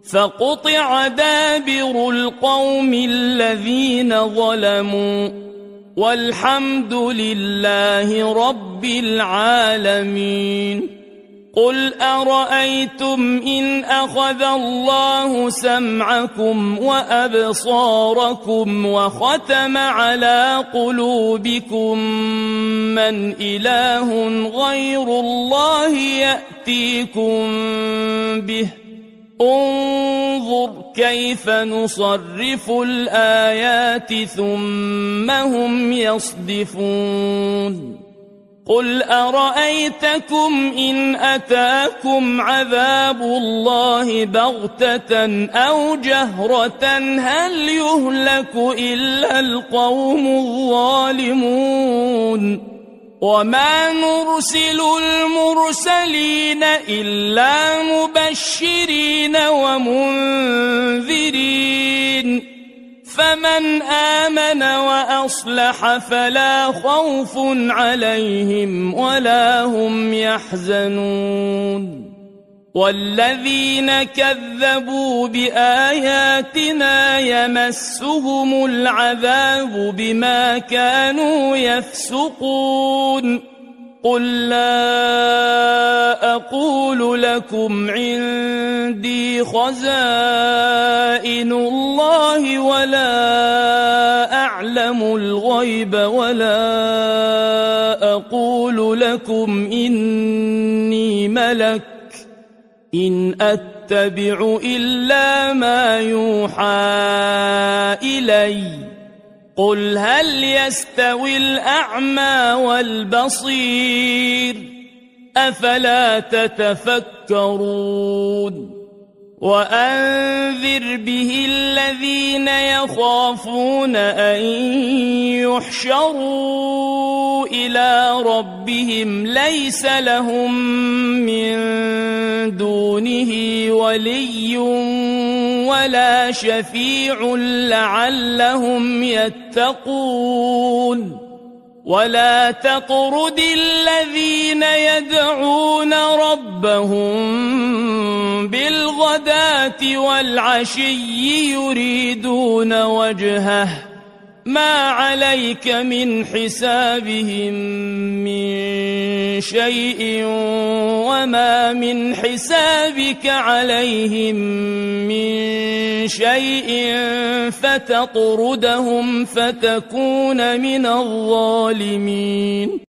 فقطع دابر القوم الذين ظلموا والحمد لله رب العالمين. قل أرأيتم إن أخذ الله سمعكم وأبصاركم وختم على قلوبكم من إله غير الله يأتيكم به؟ انظر كيف نصرف الآيات ثم هم يصدفون. قل أرأيتكم إن أتاكم عذاب الله بغتة أو جهرة هل يهلك إلا القوم الظالمون؟ وما نرسل المرسلين إلا مبشرين ومنذرين فمن آمن وأصلح فلا خوف عليهم ولا هم يحزنون. والذين كذبوا بآياتنا يمسهم العذاب بما كانوا يفسقون. قل لا أقول لكم عندي خزائن الله ولا أعلم الغيب ولا أقول لكم إني ملك إن أتبع إلا ما يوحى إلي. قل هل يستوي الأعمى والبصير أفلا تتفكرون. وأنذر به الذين يخافون أن يحشروا إلى ربهم ليس لهم من دونه ولي ولا شفيع لعلهم يتقون. ولا تطرد الذين يدعون ربهم بالغداة والعشي يريدون وجهه ما عليك من حسابهم من شيء وما من حسابك عليهم من شيء فتطردهم فتكون من الظالمين.